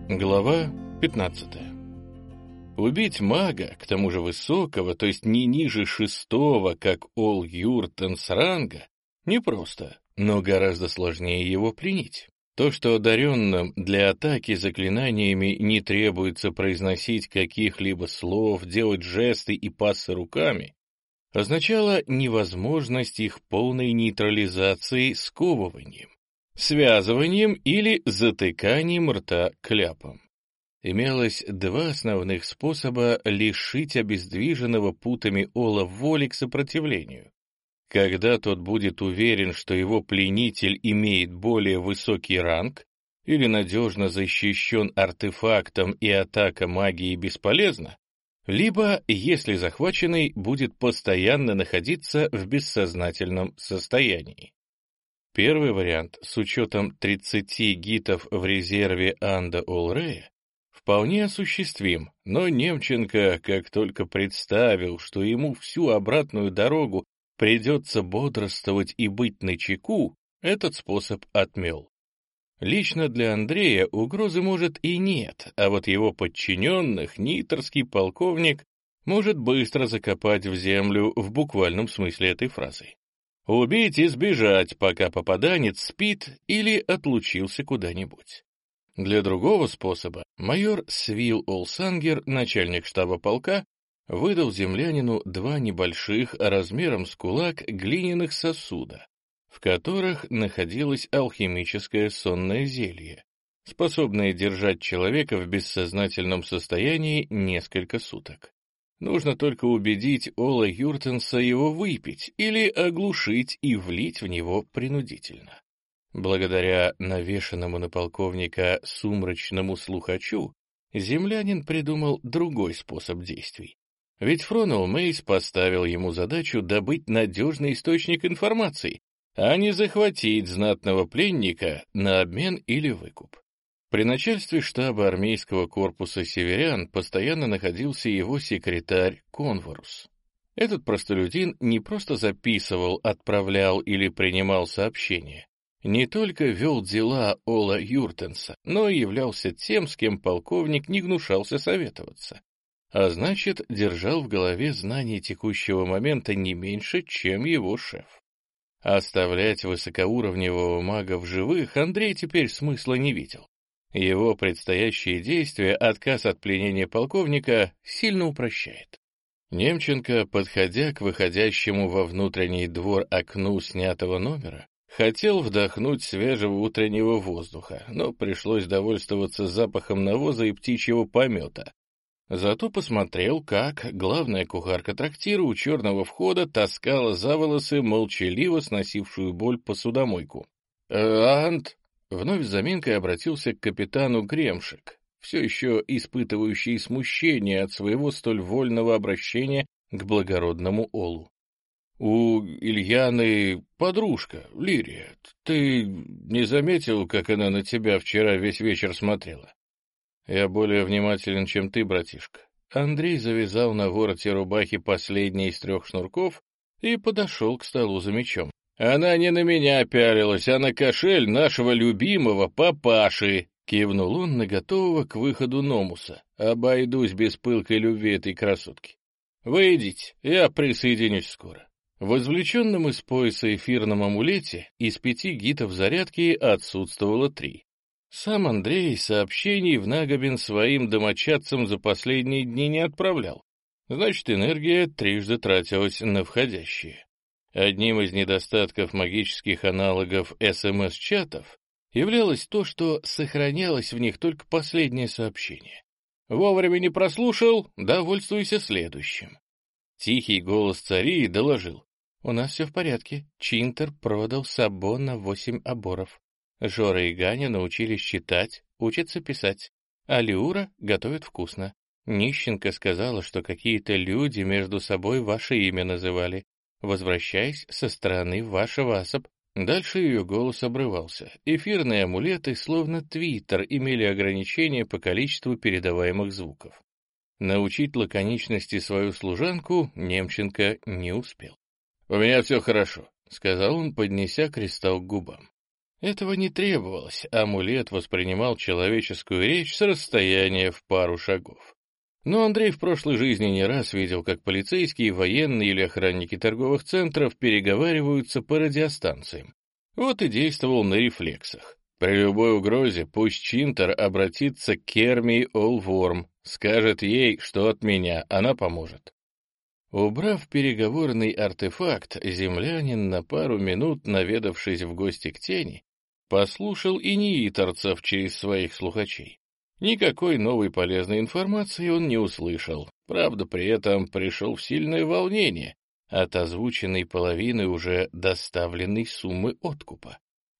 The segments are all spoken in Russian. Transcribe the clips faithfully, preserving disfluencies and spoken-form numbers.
Глава пятнадцатая. Убить мага, к тому же высокого, то есть не ниже шестого, как Ол Юртенс ранга, непросто, но гораздо сложнее его пленить. То, что одаренным для атаки заклинаниями не требуется произносить каких-либо слов, делать жесты и пассы руками, означало невозможность их полной нейтрализации сковыванием, связыванием или затыканием рта кляпом. Имелось два основных способа лишить обездвиженного путами Ола воли к сопротивлению. Когда тот будет уверен, что его пленитель имеет более высокий ранг или надежно защищен артефактом и атака магии бесполезна, либо, если захваченный будет постоянно находиться в бессознательном состоянии. Первый вариант, с учетом тридцати гитов в резерве Анда Олрея, вполне осуществим, но Немченко, как только представил, что ему всю обратную дорогу придется бодрствовать и быть начеку, этот способ отмел. Лично для Андрея угрозы, может, и нет, а вот его подчиненных ниторский полковник может быстро закопать в землю в буквальном смысле этой фразы. Убить и сбежать, пока попаданец спит или отлучился куда-нибудь. Для другого способа майор Свил Олсангер, начальник штаба полка, выдал землянину два небольших, размером с кулак, глиняных сосуда, в которых находилось алхимическое сонное зелье, способное держать человека в бессознательном состоянии несколько суток. Нужно только убедить Ола Юртенса его выпить или оглушить и влить в него принудительно. Благодаря навешанному на полковника сумрачному слухачу, землянин придумал другой способ действий. Ведь Фронел Мейс поставил ему задачу добыть надежный источник информации, а не захватить знатного пленника на обмен или выкуп. При начальстве штаба армейского корпуса северян постоянно находился его секретарь Конворус. Этот простолюдин не просто записывал, отправлял или принимал сообщения, не только вел дела Ола Юртенса, но и являлся тем, с кем полковник не гнушался советоваться, а значит, держал в голове знания текущего момента не меньше, чем его шеф. Оставлять высокоуровневого мага в живых Андрей теперь смысла не видел. Его предстоящие действия, отказ от пленения полковника, сильно упрощает. Немченко, подходя к выходящему во внутренний двор окну снятого номера, хотел вдохнуть свежего утреннего воздуха, но пришлось довольствоваться запахом навоза и птичьего помета. Зато посмотрел, как главная кухарка трактира у черного входа таскала за волосы молчаливо сносившую боль посудомойку. «Э, Ант!» — вновь с заминкой обратился к капитану Гремшик, все еще испытывающий смущение от своего столь вольного обращения к благородному Олу. «У Ильяны подружка, Лирия. Ты не заметил, как она на тебя вчера весь вечер смотрела?» «Я более внимателен, чем ты, братишка». Андрей завязал на вороте рубахи последний из трех шнурков и подошел к столу за мечом. «Она не на меня пялилась, а на кошель нашего любимого папаши!» Кивнул он на готового к выходу Номуса. «Обойдусь без пылкой любви этой красотки. Вы идите, я присоединюсь скоро». В извлеченном из пояса эфирном амулете из пяти гитов зарядки отсутствовало три. Сам Андрей сообщений в Нагобин своим домочадцам за последние дни не отправлял. Значит, энергия трижды тратилась на входящие. Одним из недостатков магических аналогов эс эм эс-чатов являлось то, что сохранялось в них только последнее сообщение. Вовремя не прослушал, довольствуйся следующим. Тихий голос цари доложил. «У нас все в порядке. Чинтер продал Сабо на восемь оборов. Жора и Ганя научились читать, учатся писать. А Лиура готовит вкусно. Нищенко сказала, что какие-то люди между собой ваше имя называли, возвращаясь со стороны вашего асоб». Дальше ее голос обрывался. Эфирные амулеты, словно твиттер, имели ограничения по количеству передаваемых звуков. Научить лаконичности свою служанку Немченко не успел. «У меня все хорошо», — сказал он, поднеся кристалл к губам. Этого не требовалось, амулет воспринимал человеческую речь с расстояния в пару шагов. Но Андрей в прошлой жизни не раз видел, как полицейские, военные или охранники торговых центров переговариваются по радиостанциям. Вот и действовал на рефлексах. При любой угрозе пусть Чинтер обратится к Керми Олворм, скажет ей, что от меня, она поможет. Убрав переговорный артефакт, землянин на пару минут, наведавшись в гости к тени, послушал и неиторцев через своих слухачей. Никакой новой полезной информации он не услышал, правда, при этом пришел в сильное волнение от озвученной половины уже доставленной суммы откупа.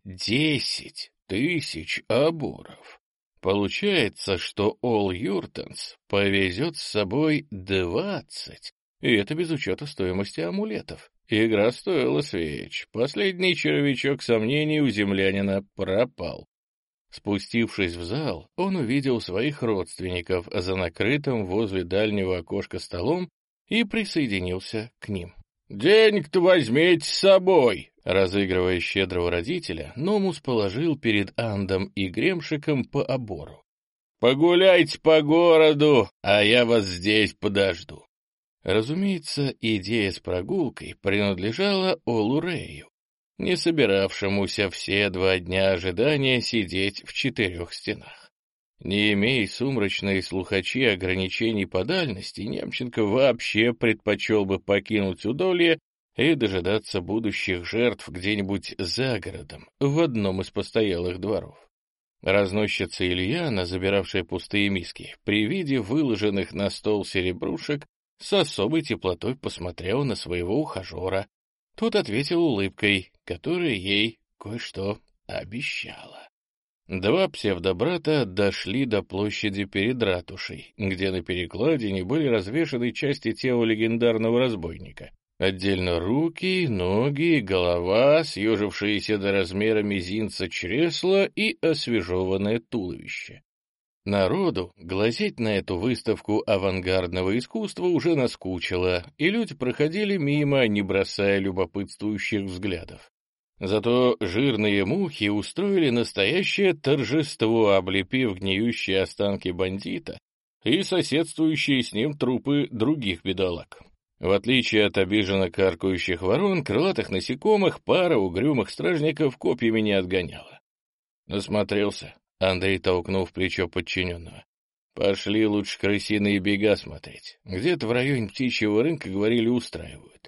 Десять тысяч оборов. Получается, что Ол Юртенс повезет с собой двадцать. И это без учета стоимости амулетов. Игра стоила свеч. Последний червячок сомнений у землянина пропал. Спустившись в зал, он увидел своих родственников за накрытым возле дальнего окошка столом и присоединился к ним. «Денег-то возьмите с собой!» Разыгрывая щедрого родителя, Номус положил перед Андом и Гремшиком по обору. «Погуляйте по городу, а я вас здесь подожду». Разумеется, идея с прогулкой принадлежала Олу Рею, не собиравшемуся все два дня ожидания сидеть в четырех стенах. Не имея сумрачные слухачи ограничений по дальности, Немченко вообще предпочел бы покинуть Удолье и дожидаться будущих жертв где-нибудь за городом, в одном из постоялых дворов. Разносчица Ильяна, забиравшая пустые миски, при виде выложенных на стол серебрушек, с особой теплотой посмотрела на своего ухажера. Тот ответил улыбкой, которая ей кое-что обещала. Два псевдобрата дошли до площади перед ратушей, где на перекладине были развешаны части тела легендарного разбойника. Отдельно руки, ноги, голова, съежившиеся до размера мизинца чресла и освежеванное туловище. Народу глазеть на эту выставку авангардного искусства уже наскучило, и люди проходили мимо, не бросая любопытствующих взглядов. Зато жирные мухи устроили настоящее торжество, облепив гниющие останки бандита и соседствующие с ним трупы других бедолаг. В отличие от обиженно каркающих ворон, крылатых насекомых пара угрюмых стражников копьями не отгоняла. Насмотрелся. Андрей толкнул в плечо подчиненного. «Пошли лучше крысиные бега смотреть. Где-то в районе птичьего рынка, говорили, устраивают.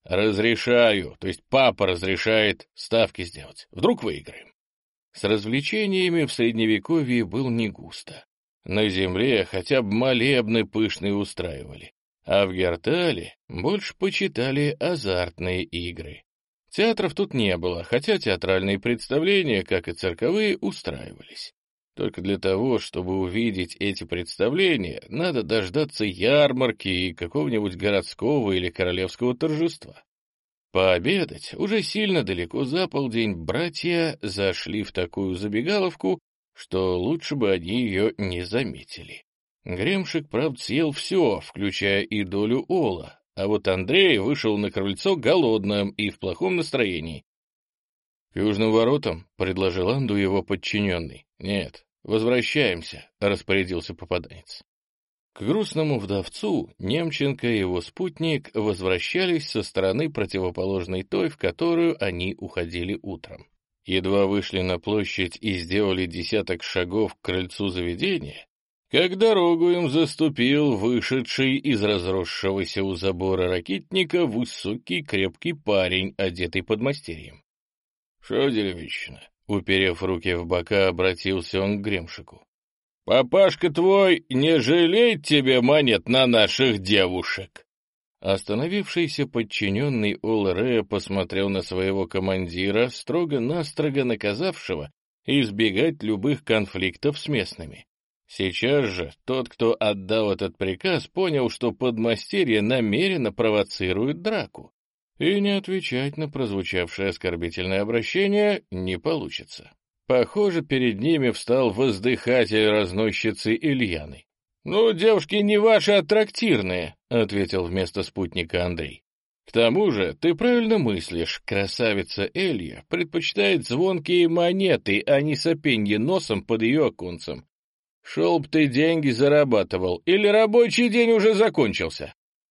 Разрешаю, то есть папа разрешает ставки сделать. Вдруг выиграем». С развлечениями в Средневековье был не густо. На земле хотя бы молебны пышные устраивали, а в Гертале больше почитали азартные игры. Театров тут не было, хотя театральные представления, как и цирковые, устраивались. Только для того, чтобы увидеть эти представления, надо дождаться ярмарки и какого-нибудь городского или королевского торжества. Пообедать уже сильно далеко за полдень братья зашли в такую забегаловку, что лучше бы они ее не заметили. Гремшик, правда, съел все, включая и долю Ола, а вот Андрей вышел на крыльцо голодным и в плохом настроении. — К южным воротам, — предложил Анду его подчиненный. — Нет. «Возвращаемся», — распорядился попаданец. К грустному вдовцу Немченко и его спутник возвращались со стороны противоположной той, в которую они уходили утром. Едва вышли на площадь и сделали десяток шагов к крыльцу заведения, как дорогу им заступил вышедший из разросшегося у забора ракитника высокий крепкий парень, одетый подмастерьем. — Шо, деревищина? Уперев руки в бока, обратился он к Гремшику. «Папашка твой не жалеет тебе монет на наших девушек?» Остановившийся подчиненный Ола Рея посмотрел на своего командира, строго-настрого наказавшего избегать любых конфликтов с местными. Сейчас же тот, кто отдал этот приказ, понял, что подмастерье намеренно провоцирует драку. И не отвечать на прозвучавшее оскорбительное обращение не получится. Похоже, перед ними встал воздыхатель разносчицы Ильяны. «Ну, девушки не ваши, а трактирные», — ответил вместо спутника Андрей. К тому же, ты правильно мыслишь, красавица Элья предпочитает звонкие монеты, а не сопенье носом под ее оконцем. Шел б ты деньги зарабатывал, или рабочий день уже закончился?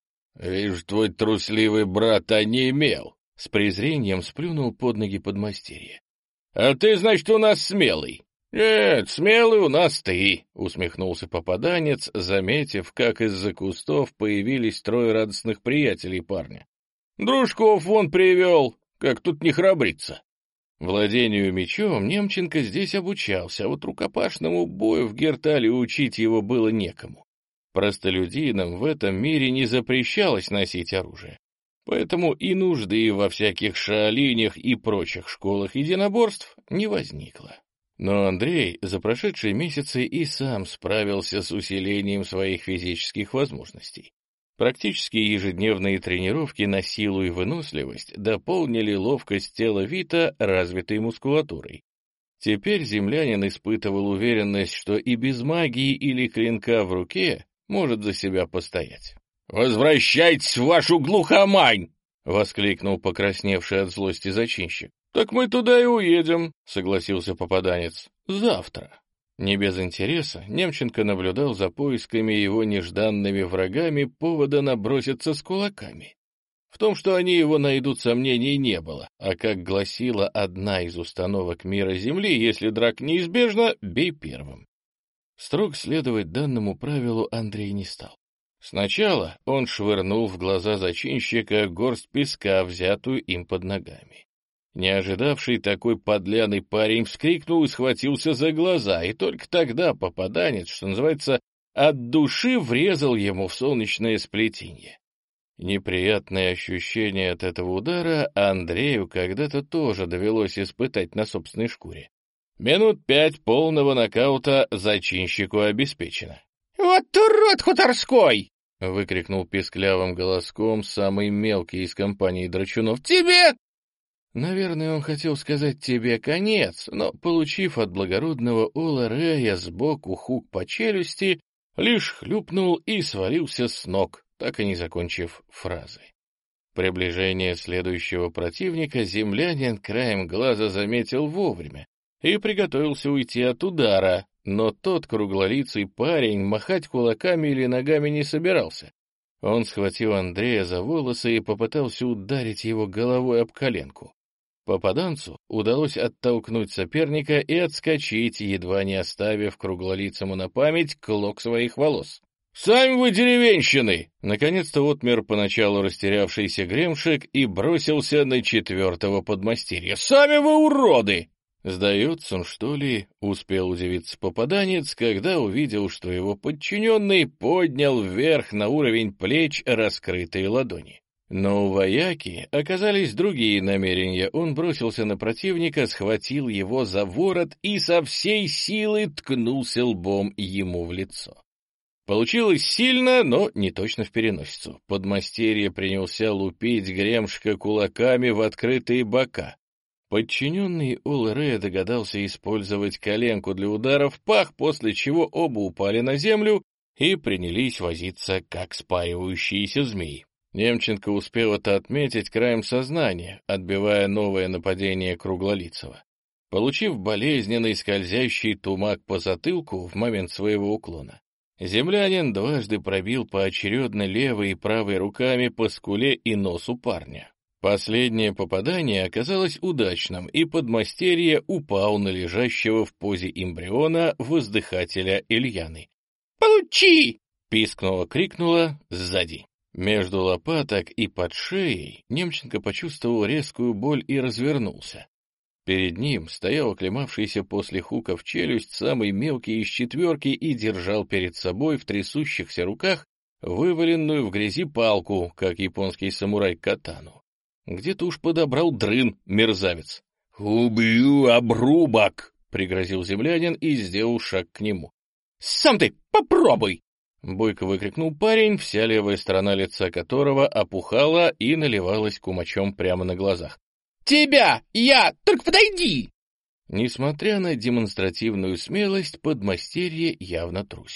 Вижу, твой трусливый брат онемел. С презрением сплюнул под ноги подмастерье. А ты, значит, у нас смелый. Нет, смелый у нас ты, усмехнулся попаданец, заметив, как из-за кустов появились трое радостных приятелей парня. Дружков вон привел, как тут не храбриться. Владению мечом Немченко здесь обучался, а вот рукопашному бою в Гертале учить его было некому. Простолюдинам в этом мире не запрещалось носить оружие, поэтому и нужды во всяких шаолинях и прочих школах единоборств не возникло. Но Андрей за прошедшие месяцы и сам справился с усилением своих физических возможностей. Практически ежедневные тренировки на силу и выносливость дополнили ловкость тела Вита развитой мускулатурой. Теперь землянин испытывал уверенность, что и без магии или клинка в руке может за себя постоять. «Возвращайтесь в вашу глухомань!» — воскликнул покрасневший от злости зачинщик. «Так мы туда и уедем», — согласился попаданец. «Завтра». Не без интереса Немченко наблюдал за поисками его нежданными врагами повода наброситься с кулаками. В том, что они его найдут, сомнений не было, а как гласила одна из установок мира Земли, если драк неизбежна, бей первым. Строг следовать данному правилу Андрей не стал. Сначала он швырнул в глаза зачинщика горсть песка, взятую им под ногами. Не ожидавший такой подляный парень вскрикнул и схватился за глаза, и только тогда попаданец, что называется, от души врезал ему в солнечное сплетенье. Неприятные ощущения от этого удара Андрею когда-то тоже довелось испытать на собственной шкуре. Минут пять полного нокаута зачинщику обеспечено. «Вот урод хуторской!» — выкрикнул писклявым голоском самый мелкий из компании драчунов. «Тебе!» Наверное, он хотел сказать «тебе конец», но, получив от благородного Ола Рея сбоку хук по челюсти, лишь хлюпнул и свалился с ног, так и не закончив фразы. Приближение следующего противника землянин краем глаза заметил вовремя и приготовился уйти от удара, но тот круглолицый парень махать кулаками или ногами не собирался. Он схватил Андрея за волосы и попытался ударить его головой об коленку. Попаданцу удалось оттолкнуть соперника и отскочить, едва не оставив круглолицому на память клок своих волос. «Сами вы деревенщины!» Наконец-то отмер поначалу растерявшийся Гремшик и бросился на четвертого подмастерья. «Сами вы уроды!» Сдается он, что ли, успел удивиться попаданец, когда увидел, что его подчиненный поднял вверх на уровень плеч раскрытые ладони. Но у вояки оказались другие намерения. Он бросился на противника, схватил его за ворот и со всей силы ткнулся лбом ему в лицо. Получилось сильно, но не точно в переносицу. Подмастерье принялся лупить Гремшика кулаками в открытые бока. Подчиненный Ол-Ре догадался использовать коленку для удара в пах, после чего оба упали на землю и принялись возиться, как спаривающиеся змеи. Немченко успел это отметить краем сознания, отбивая новое нападение Круглолицего. Получив болезненный скользящий тумак по затылку в момент своего уклона, землянин дважды пробил поочередно левой и правой руками по скуле и носу парня. Последнее попадание оказалось удачным, и подмастерье упал на лежащего в позе эмбриона воздыхателя Ильяны. «Получи!» — пискнула-крикнула сзади. Между лопаток и под шеей Немченко почувствовал резкую боль и развернулся. Перед ним стоял оклемавшийся после хука в челюсть самый мелкий из четверки и держал перед собой в трясущихся руках вываленную в грязи палку, как японский самурай катану. Где-то уж подобрал дрын, мерзавец. «Убью, обрубок!» — пригрозил землянин и сделал шаг к нему. «Сам ты попробуй!» — бойко выкрикнул парень, вся левая сторона лица которого опухала и наливалась кумачом прямо на глазах. «Тебя! Я! Только подойди!» Несмотря на демонстративную смелость, подмастерье явно трусил.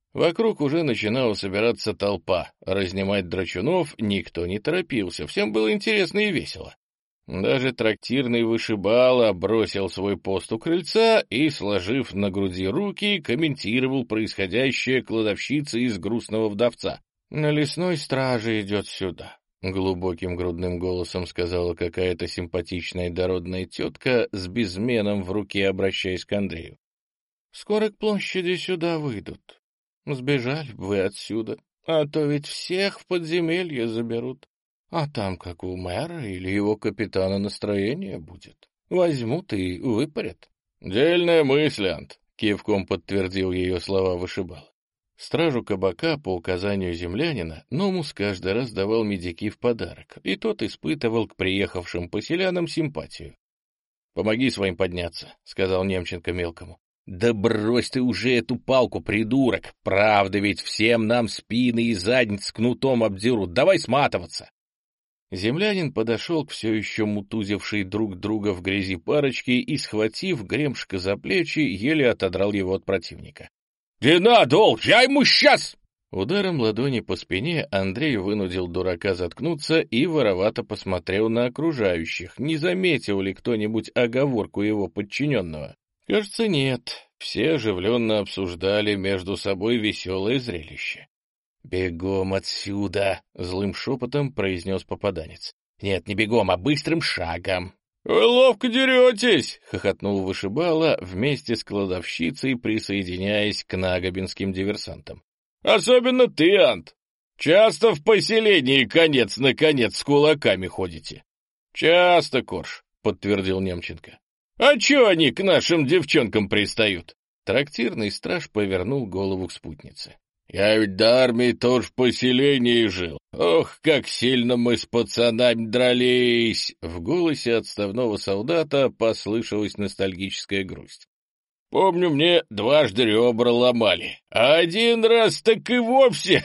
Вокруг уже начинала собираться толпа. Разнимать драчунов никто не торопился, всем было интересно и весело. Даже трактирный вышибала бросил свой пост у крыльца и, сложив на груди руки, комментировал происходящее кладовщица из грустного вдовца. «На лесной страже идет сюда», — глубоким грудным голосом сказала какая-то симпатичная дородная тетка с безменом в руке, обращаясь к Андрею. «Скоро к площади сюда выйдут. Сбежали бы вы отсюда, а то ведь всех в подземелье заберут. А там, как у мэра или его капитана, настроение будет. Возьмут и выпарят». «Дельная мысль, Ант», — кивком подтвердил ее слова вышибала. Стражу кабака по указанию землянина Номус каждый раз давал медики в подарок, и тот испытывал к приехавшим поселянам симпатию. «Помоги своим подняться», — сказал Немченко мелкому. «Да брось ты уже эту палку, придурок! Правда ведь всем нам спины и задниц кнутом обдерут. Давай сматываться!» Землянин подошел к все еще мутузившей друг друга в грязи парочке и, схватив Гремшика за плечи, еле отодрал его от противника. «Не надо, Ол, я ему сейчас!» Ударом ладони по спине Андрей вынудил дурака заткнуться и воровато посмотрел на окружающих, не заметил ли кто-нибудь оговорку его подчиненного. Кажется, нет. Все оживленно обсуждали между собой веселое зрелище. «Бегом отсюда!» — злым шепотом произнес попаданец. «Нет, не бегом, а быстрым шагом!» «Вы ловко деретесь!» — хохотнул вышибала вместе с кладовщицей, присоединяясь к нагобинским диверсантам. «Особенно ты, Ант! Часто в поселении конец на конец с кулаками ходите?» «Часто, Корж», — подтвердил Немченко. «А чё они к нашим девчонкам пристают?» Трактирный страж повернул голову к спутнице. «Я ведь до армии тоже в поселении жил. Ох, как сильно мы с пацанами дрались!» В голосе отставного солдата послышалась ностальгическая грусть. «Помню, мне дважды ребра ломали, а один раз так и вовсе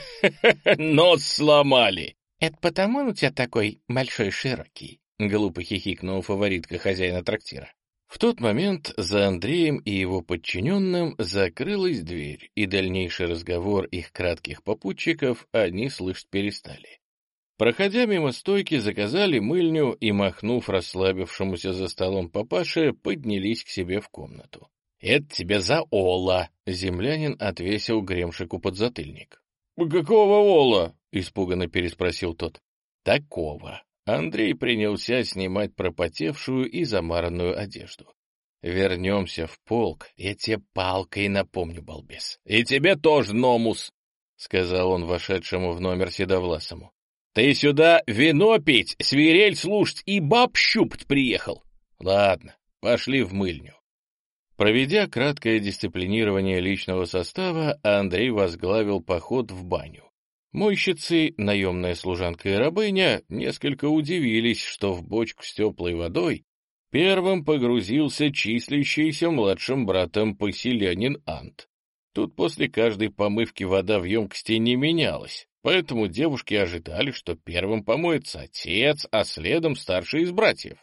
нос сломали». «Это потому он у тебя такой большой-широкий?» — глупо хихикнула фаворитка хозяина трактира. В тот момент за Андреем и его подчиненным закрылась дверь, и дальнейший разговор их кратких попутчиков они слышать перестали. Проходя мимо стойки, заказали мыльню и, махнув расслабившемуся за столом папаше, поднялись к себе в комнату. «Это тебе за ола!» — землянин отвесил Гремшику подзатыльник. «Какого ола?» — испуганно переспросил тот. «Такого». Андрей принялся снимать пропотевшую и замаранную одежду. «Вернемся в полк, я тебе палкой напомню, балбес. И тебе тоже, Номус!» — сказал он вошедшему в номер седовласому. «Ты сюда вино пить, свирель слушать и баб щупать приехал. Ладно, пошли в мыльню». Проведя краткое дисциплинирование личного состава, Андрей возглавил поход в баню. Мойщицы, наемная служанка и рабыня, несколько удивились, что в бочку с теплой водой первым погрузился числящийся младшим братом поселянин Ант. Тут после каждой помывки вода в емкости не менялась, поэтому девушки ожидали, что первым помоется отец, а следом старший из братьев.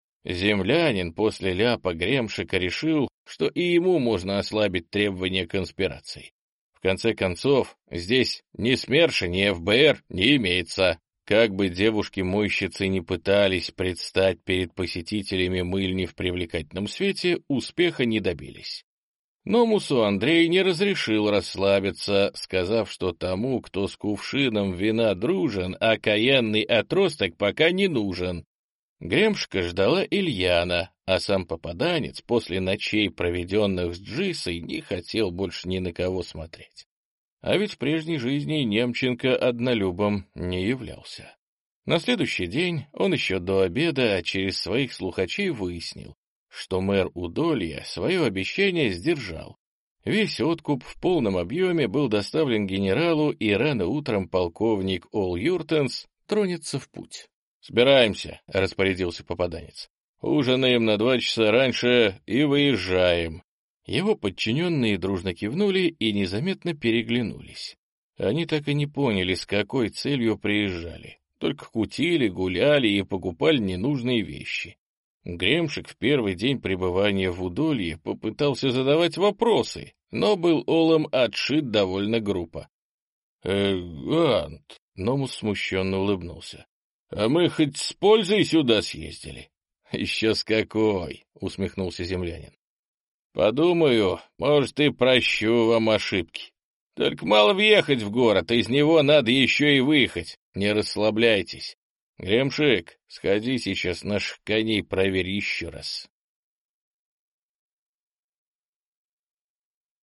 Землянин после ляпа Гремшика решил, что и ему можно ослабить требования конспирации. В конце концов, здесь ни СМЕРШа, ни эф бэ эр не имеется. Как бы девушки-мойщицы не пытались предстать перед посетителями мыльни в привлекательном свете, успеха не добились. Номусу Андрей не разрешил расслабиться, сказав, что тому, кто с кувшином вина дружен, окаянный отросток пока не нужен. Гремшка ждала Ильяна, а сам попаданец после ночей, проведенных с Джисой, не хотел больше ни на кого смотреть. А ведь в прежней жизни Немченко однолюбом не являлся. На следующий день он еще до обеда через своих слухачей выяснил, что мэр Удолья свое обещание сдержал. Весь откуп в полном объеме был доставлен генералу, и рано утром полковник Ол Юртенс тронется в путь. «Собираемся», — распорядился попаданец. «Ужинаем на два часа раньше и выезжаем». Его подчиненные дружно кивнули и незаметно переглянулись. Они так и не поняли, с какой целью приезжали. Только кутили, гуляли и покупали ненужные вещи. Гремшик в первый день пребывания в Удолье попытался задавать вопросы, но был олом отшит довольно грубо. «Э, Гант», — Номус смущенно улыбнулся, — «а мы хоть с пользой сюда съездили?» «Еще с какой», — усмехнулся землянин. «Подумаю, может, и прощу вам ошибки. Только мало въехать в город, из него надо еще и выехать. Не расслабляйтесь. Гремшик, сходи сейчас наших коней проверь еще раз».